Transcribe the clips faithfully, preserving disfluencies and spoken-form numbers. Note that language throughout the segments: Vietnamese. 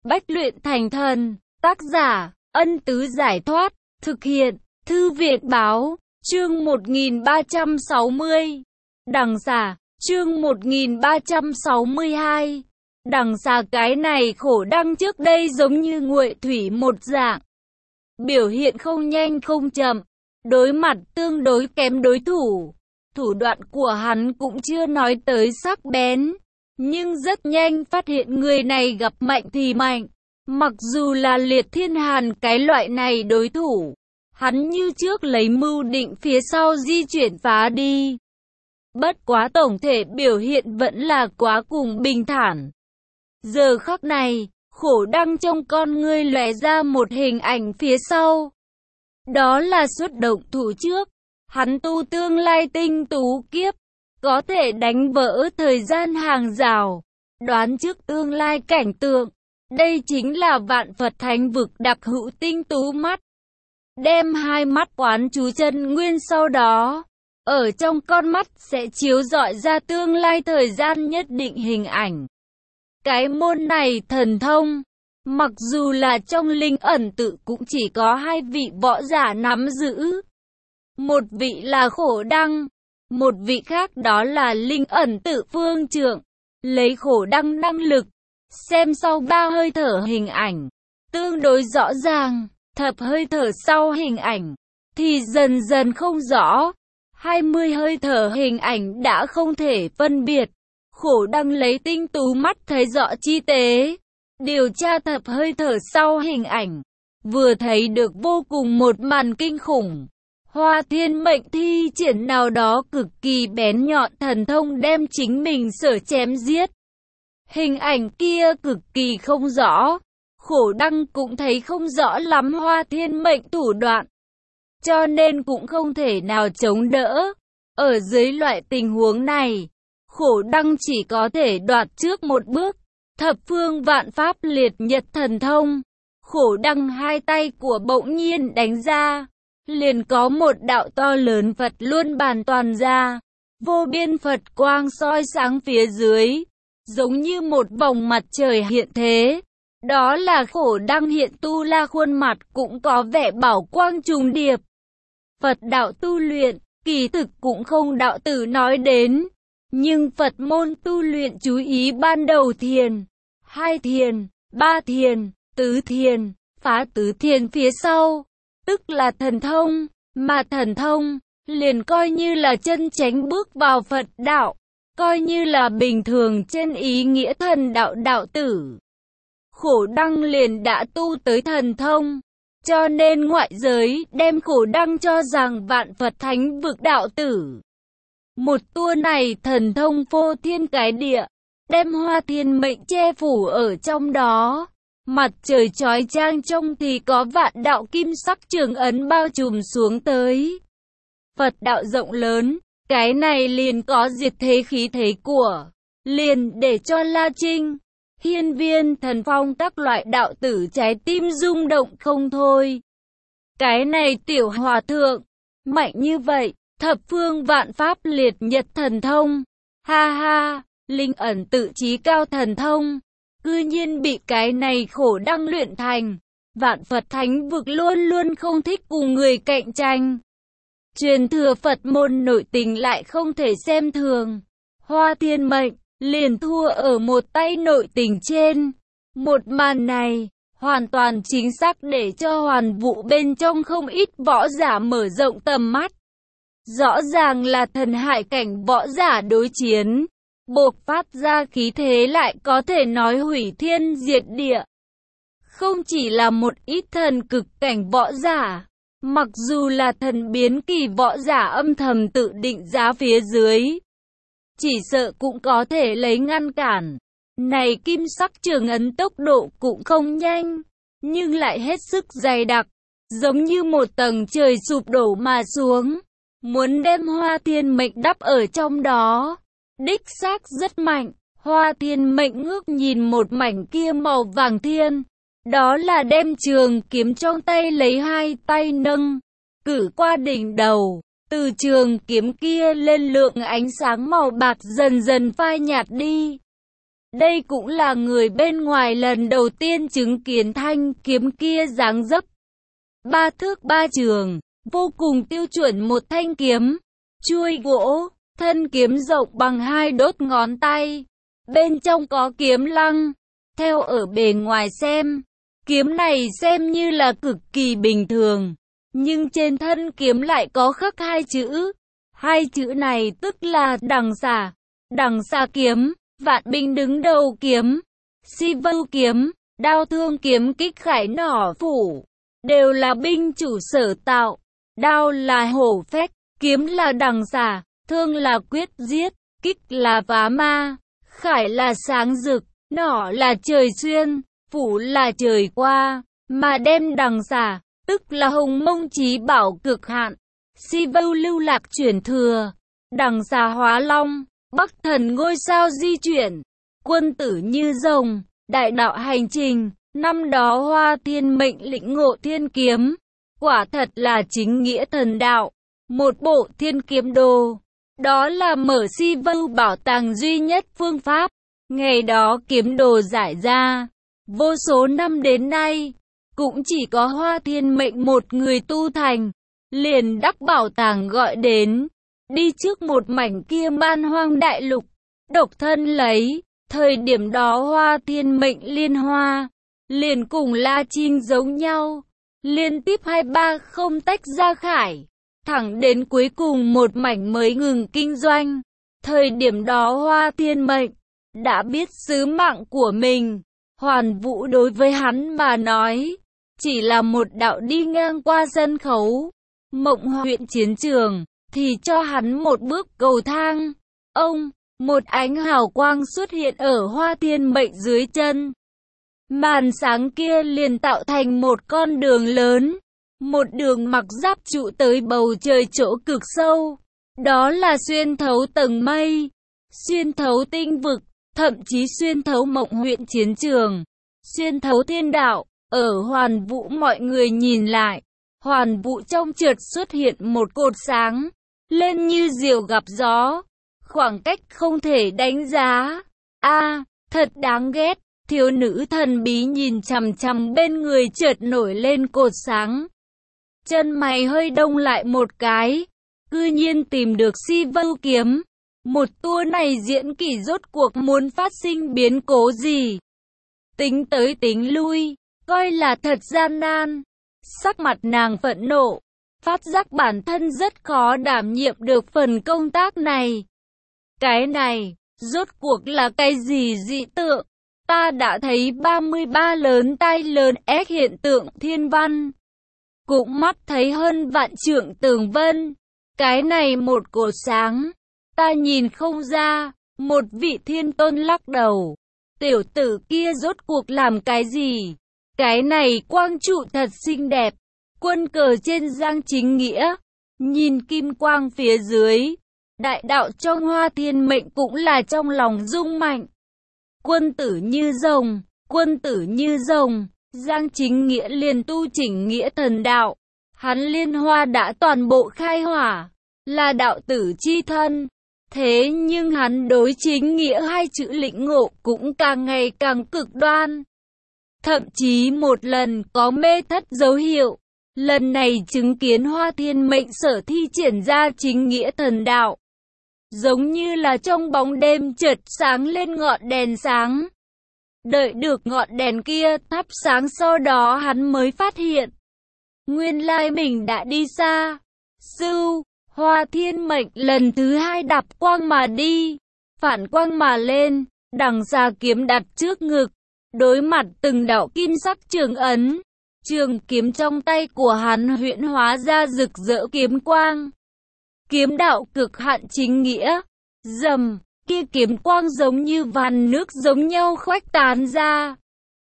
Bách luyện thành thần. Tác giả, Ân Tứ Giải Thoát. Thực hiện, Thư viện Báo. Chương một nghìn ba trăm sáu mươi. Đằng xà. Chương một nghìn ba trăm sáu mươi hai. Đằng xà. Cái này khổ đăng trước đây giống như nguội thủy một dạng. Biểu hiện không nhanh không chậm. Đối mặt tương đối kém đối thủ. Thủ đoạn của hắn cũng chưa nói tới sắc bén. Nhưng rất nhanh phát hiện người này gặp mạnh thì mạnh. Mặc dù là Liệt Thiên Hàn cái loại này đối thủ, hắn như trước lấy mưu định phía sau di chuyển phá đi. Bất quá tổng thể biểu hiện vẫn là quá cùng bình thản. Giờ khắc này, khổ đăng trong con ngươi lóe ra một hình ảnh phía sau. Đó là xuất động thủ trước. Hắn tu tương lai tinh tú kiếp, có thể đánh vỡ thời gian hàng rào, đoán trước tương lai cảnh tượng. Đây chính là vạn Phật thánh vực đặc hữu tinh tú mắt. Đem hai mắt quán chú chân nguyên, sau đó ở trong con mắt sẽ chiếu rọi ra tương lai thời gian nhất định hình ảnh. Cái môn này thần thông, mặc dù là trong linh ẩn tự cũng chỉ có hai vị võ giả nắm giữ. Một vị là khổ đăng, một vị khác đó là linh ẩn tự phương trượng. Lấy khổ đăng năng lực, xem sau ba hơi thở hình ảnh, tương đối rõ ràng, thập hơi thở sau hình ảnh, thì dần dần không rõ. hai mươi hơi thở hình ảnh đã không thể phân biệt. Khổ đăng lấy tinh tú mắt thấy rõ chi tế, điều tra thập hơi thở sau hình ảnh, vừa thấy được vô cùng một màn kinh khủng. Hoa thiên mệnh thi triển nào đó cực kỳ bén nhọn thần thông đem chính mình sở chém giết. Hình ảnh kia cực kỳ không rõ, khổ đăng cũng thấy không rõ lắm hoa thiên mệnh thủ đoạn, cho nên cũng không thể nào chống đỡ. Ở dưới loại tình huống này, khổ đăng chỉ có thể đoạt trước một bước. Thập phương vạn pháp liệt nhật thần thông, khổ đăng hai tay của bỗng nhiên đánh ra, liền có một đạo to lớn Phật luân bàn toàn ra, vô biên Phật quang soi sáng phía dưới, giống như một vòng mặt trời hiện thế. Đó là khổ đăng hiện tu la khuôn mặt cũng có vẻ bảo quang trùng điệp. Phật đạo tu luyện, kỳ thực cũng không đạo tử nói đến, nhưng Phật môn tu luyện chú ý ban đầu thiền, hai thiền, ba thiền, tứ thiền, phá tứ thiền phía sau, tức là thần thông, mà thần thông liền coi như là chân chánh bước vào Phật đạo, coi như là bình thường trên ý nghĩa thần đạo đạo tử. Khổ đăng liền đã tu tới thần thông, cho nên ngoại giới đem khổ đăng cho rằng vạn Phật thánh vực đạo tử. Một tour này thần thông phô thiên cái địa, đem hoa thiên mệnh che phủ ở trong đó. Mặt trời chói chang trông thì có vạn đạo kim sắc trường ấn bao trùm xuống tới. Phật đạo rộng lớn, cái này liền có diệt thế khí thế của, liền để cho La Trinh, Hiên Viên, Thần Phong các loại đạo tử trái tim rung động không thôi. Cái này tiểu hòa thượng, mạnh như vậy, thập phương vạn pháp liệt nhật thần thông, ha ha, linh ẩn tự trí cao thần thông, cư nhiên bị cái này khổ đăng luyện thành. Vạn Phật thánh vực luôn luôn không thích cùng người cạnh tranh. Truyền thừa Phật môn nội tình lại không thể xem thường. Hoa thiên mệnh liền thua ở một tay nội tình trên. Một màn này hoàn toàn chính xác để cho hoàn vũ bên trong không ít võ giả mở rộng tầm mắt. Rõ ràng là thần hải cảnh võ giả đối chiến, bộc phát ra khí thế lại có thể nói hủy thiên diệt địa. Không chỉ là một ít thần cực cảnh võ giả, mặc dù là thần biến kỳ võ giả âm thầm tự định giá phía dưới, chỉ sợ cũng có thể lấy ngăn cản. Này kim sắc trường ấn tốc độ cũng không nhanh, nhưng lại hết sức dày đặc, giống như một tầng trời sụp đổ mà xuống, muốn đem hoa thiên mệnh đắp ở trong đó. Đích xác rất mạnh. Hoa thiên mệnh ngước nhìn một mảnh kia màu vàng thiên, đó là đem trường kiếm trong tay lấy hai tay nâng, cử qua đỉnh đầu. Từ trường kiếm kia lên lượng ánh sáng màu bạc dần dần phai nhạt đi. Đây cũng là người bên ngoài lần đầu tiên chứng kiến thanh kiếm kia dáng dấp. Ba thước ba trường, vô cùng tiêu chuẩn một thanh kiếm. Chuôi gỗ, thân kiếm rộng bằng hai đốt ngón tay. Bên trong có kiếm lăng. Theo ở bề ngoài xem, kiếm này xem như là cực kỳ bình thường. Nhưng trên thân kiếm lại có khắc hai chữ. Hai chữ này tức là đằng xà. Đằng xà kiếm, vạn binh đứng đầu kiếm. Si vưu kiếm, đao thương kiếm kích khải nỏ phủ. Đều là binh chủ sở tạo. Đao là hổ phách, kiếm là đằng xà, thương là quyết giết, kích là phá ma, khải là sáng rực, nỏ là trời xuyên, phủ là trời qua, mà đem đằng xà, tức là hồng mông chí bảo cực hạn. Si vưu lưu lạc chuyển thừa, đằng xà hóa long, bắc thần ngôi sao di chuyển, quân tử như rồng, đại đạo hành trình. Năm đó Hoa Thiên Mệnh lĩnh ngộ thiên kiếm, quả thật là chính nghĩa thần đạo, một bộ thiên kiếm đồ. Đó là mở Si vưu bảo tàng duy nhất phương pháp. Ngày đó kiếm đồ giải ra, vô số năm đến nay, cũng chỉ có Hoa Thiên Mệnh một người tu thành, liền đắc bảo tàng gọi đến, đi trước một mảnh kia man hoang đại lục, độc thân lấy. Thời điểm đó Hoa Thiên Mệnh liên hoa, liền cùng La Trinh giống nhau, liên tiếp hai ba không tách ra khải, thẳng đến cuối cùng một mảnh mới ngừng kinh doanh. Thời điểm đó Hoa Thiên Mệnh đã biết sứ mạng của mình, Hoàn Vũ đối với hắn mà nói, chỉ là một đạo đi ngang qua sân khấu. Mộng huyện chiến trường, thì cho hắn một bước cầu thang. Ông, một ánh hào quang xuất hiện ở Hoa Thiên Mệnh dưới chân. Màn sáng kia liền tạo thành một con đường lớn, một đường mặc giáp trụ tới bầu trời chỗ cực sâu. Đó là xuyên thấu tầng mây, xuyên thấu tinh vực, thậm chí xuyên thấu mộng huyện chiến trường, xuyên thấu thiên đạo. Ở Hoàn Vũ mọi người nhìn lại, Hoàn Vũ trong chợt xuất hiện một cột sáng, lên như diều gặp gió, khoảng cách không thể đánh giá. A, à, thật đáng ghét. Thiếu nữ thần bí nhìn chằm chằm bên người chợt nổi lên cột sáng. Chân mày hơi đông lại một cái, cư nhiên tìm được Si vưu kiếm. Một tour này diễn kỷ rốt cuộc muốn phát sinh biến cố gì? Tính tới tính lui, coi là thật gian nan. Sắc mặt nàng phẫn nộ, phát giác bản thân rất khó đảm nhiệm được phần công tác này. Cái này, rốt cuộc là cái gì dị tượng? Ta đã thấy ba mươi ba lớn tay lớn ép hiện tượng thiên văn, cũng mắt thấy hơn vạn trượng tường vân. Cái này một cột sáng, ta nhìn không ra. Một vị thiên tôn lắc đầu. Tiểu tử kia rốt cuộc làm cái gì? Cái này quang trụ thật xinh đẹp. Quân cờ trên giang chính nghĩa, nhìn kim quang phía dưới. Đại đạo trong Hoa Thiên Mệnh cũng là trong lòng rung mạnh. Quân tử như rồng, quân tử như rồng, giang chính nghĩa liền tu chỉnh nghĩa thần đạo. Hắn liên hoa đã toàn bộ khai hỏa, là đạo tử chi thân. Thế nhưng hắn đối chính nghĩa hai chữ lĩnh ngộ cũng càng ngày càng cực đoan. Thậm chí một lần có mê thất dấu hiệu. Lần này chứng kiến Hoa Thiên Mệnh sở thi triển ra chính nghĩa thần đạo. Giống như là trong bóng đêm chợt sáng lên ngọn đèn sáng. Đợi được ngọn đèn kia thắp sáng, sau đó hắn mới phát hiện. Nguyên lai mình đã đi xa. Sưu, Hoa Thiên Mệnh lần thứ hai đạp quang mà đi. Phản quang mà lên, đằng xà kiếm đặt trước ngực. Đối mặt từng đạo kim sắc trường ấn. Trường kiếm trong tay của hắn huyễn hóa ra rực rỡ kiếm quang. Kiếm đạo cực hạn chính nghĩa. Rầm, kia kiếm quang giống như vàn nước giống nhau khuếch tán ra.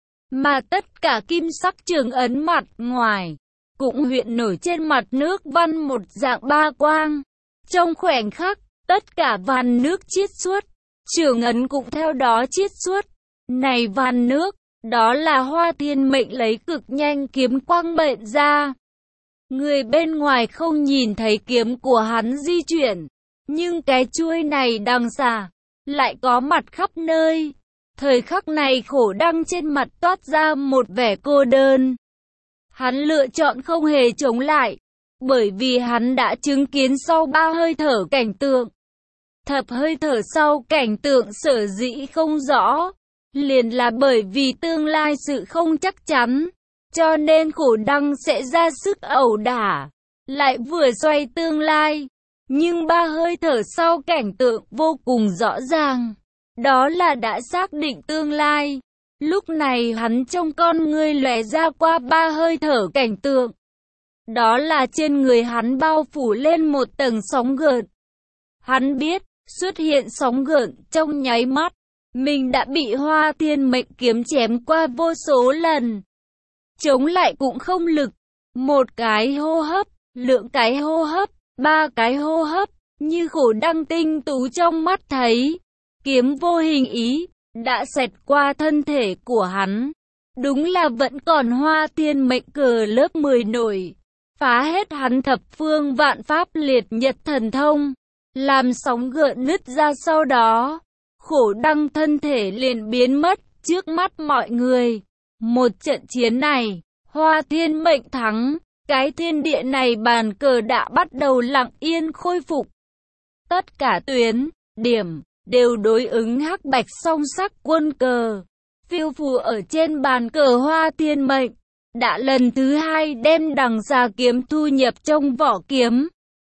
Mà tất cả kim sắc trường ấn mặt ngoài, cũng huyễn nổi trên mặt nước văn một dạng ba quang. Trong khoảnh khắc, tất cả vàn nước chiết xuất, trường ấn cũng theo đó chiết xuất. Này vàn nước, đó là Hoa Thiên Mệnh lấy cực nhanh kiếm quang bệnh ra. Người bên ngoài không nhìn thấy kiếm của hắn di chuyển, nhưng cái chuôi này đằng xà lại có mặt khắp nơi. Thời khắc này Khổ Đăng trên mặt toát ra một vẻ cô đơn. Hắn lựa chọn không hề chống lại, bởi vì hắn đã chứng kiến sau ba hơi thở cảnh tượng. Thập hơi thở sau cảnh tượng sở dĩ không rõ, liền là bởi vì tương lai sự không chắc chắn, cho nên Khổ Đăng sẽ ra sức ẩu đả, lại vừa xoay tương lai. Nhưng ba hơi thở sau cảnh tượng vô cùng rõ ràng, đó là đã xác định tương lai. Lúc này hắn trong con ngươi lóe ra qua ba hơi thở cảnh tượng. Đó là trên người hắn bao phủ lên một tầng sóng gợn. Hắn biết, xuất hiện sóng gợn trong nháy mắt, mình đã bị Hoa Thiên Mệnh kiếm chém qua vô số lần. Chống lại cũng không lực. Một cái hô hấp, lượng cái hô hấp, ba cái hô hấp, như Khổ Đăng tinh tú trong mắt thấy. Kiếm vô hình ý, đã xẹt qua thân thể của hắn. Đúng là vẫn còn Hoa Thiên Mệnh cờ lớp mười nổi. Phá hết hắn thập phương vạn pháp liệt nhật thần thông. Làm sóng gợn nứt ra sau đó. Khổ Đăng thân thể liền biến mất trước mắt mọi người. Một trận chiến này, Hoa Thiên Mệnh thắng. Cái thiên địa này bàn cờ đã bắt đầu lặng yên khôi phục. Tất cả tuyến, điểm, đều đối ứng hắc bạch song sắc quân cờ. Phiêu phù ở trên bàn cờ Hoa Thiên Mệnh, đã lần thứ hai đem đằng xà kiếm thu nhập trong vỏ kiếm.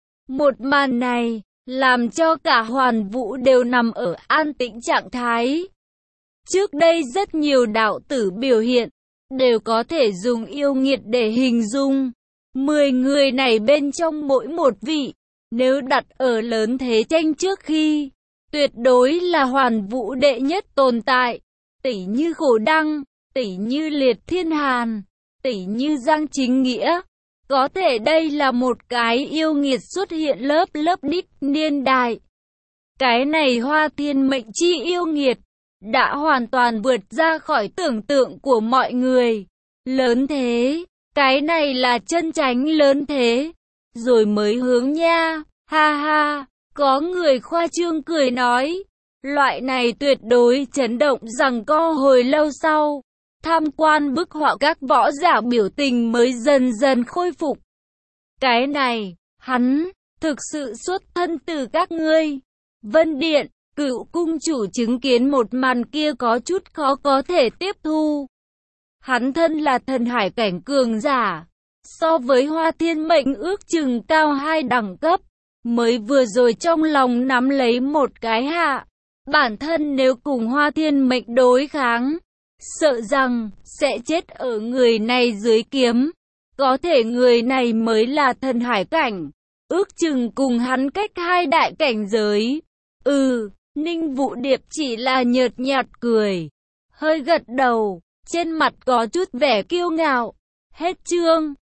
Một màn này, làm cho cả hoàn vũ đều nằm ở an tĩnh trạng thái. Trước đây rất nhiều đạo tử biểu hiện, đều có thể dùng yêu nghiệt để hình dung. Mười người này bên trong mỗi một vị, nếu đặt ở lớn thế tranh trước khi, tuyệt đối là hoàn vũ đệ nhất tồn tại. Tỷ như Khổ Đăng, tỷ như Liệt Thiên Hàn, tỷ như Giang Chính Nghĩa. Có thể đây là một cái yêu nghiệt xuất hiện lớp lớp đích niên đại. Cái này Hoa Thiên Mệnh chi yêu nghiệt, đã hoàn toàn vượt ra khỏi tưởng tượng của mọi người. Lớn thế, cái này là chân chánh lớn thế. Rồi mới hướng nha, ha ha, có người khoa trương cười nói. Loại này tuyệt đối chấn động rằng co hồi lâu sau. Tham quan bức họa các võ giả biểu tình mới dần dần khôi phục. Cái này, hắn, thực sự xuất thân từ các ngươi. Vân Điện, Cựu cung chủ chứng kiến một màn kia có chút khó có thể tiếp thu. Hắn thân là thần hải cảnh cường giả, so với Hoa Thiên Mệnh ước chừng cao hai đẳng cấp, mới vừa rồi trong lòng nắm lấy một cái hạ. Bản thân nếu cùng Hoa Thiên Mệnh đối kháng, sợ rằng sẽ chết ở người này dưới kiếm. Có thể người này mới là thần hải cảnh, ước chừng cùng hắn cách hai đại cảnh giới. Ừ, Ninh Vũ Điệp chỉ là nhợt nhạt cười, hơi gật đầu, trên mặt có chút vẻ kiêu ngạo. Hết chương.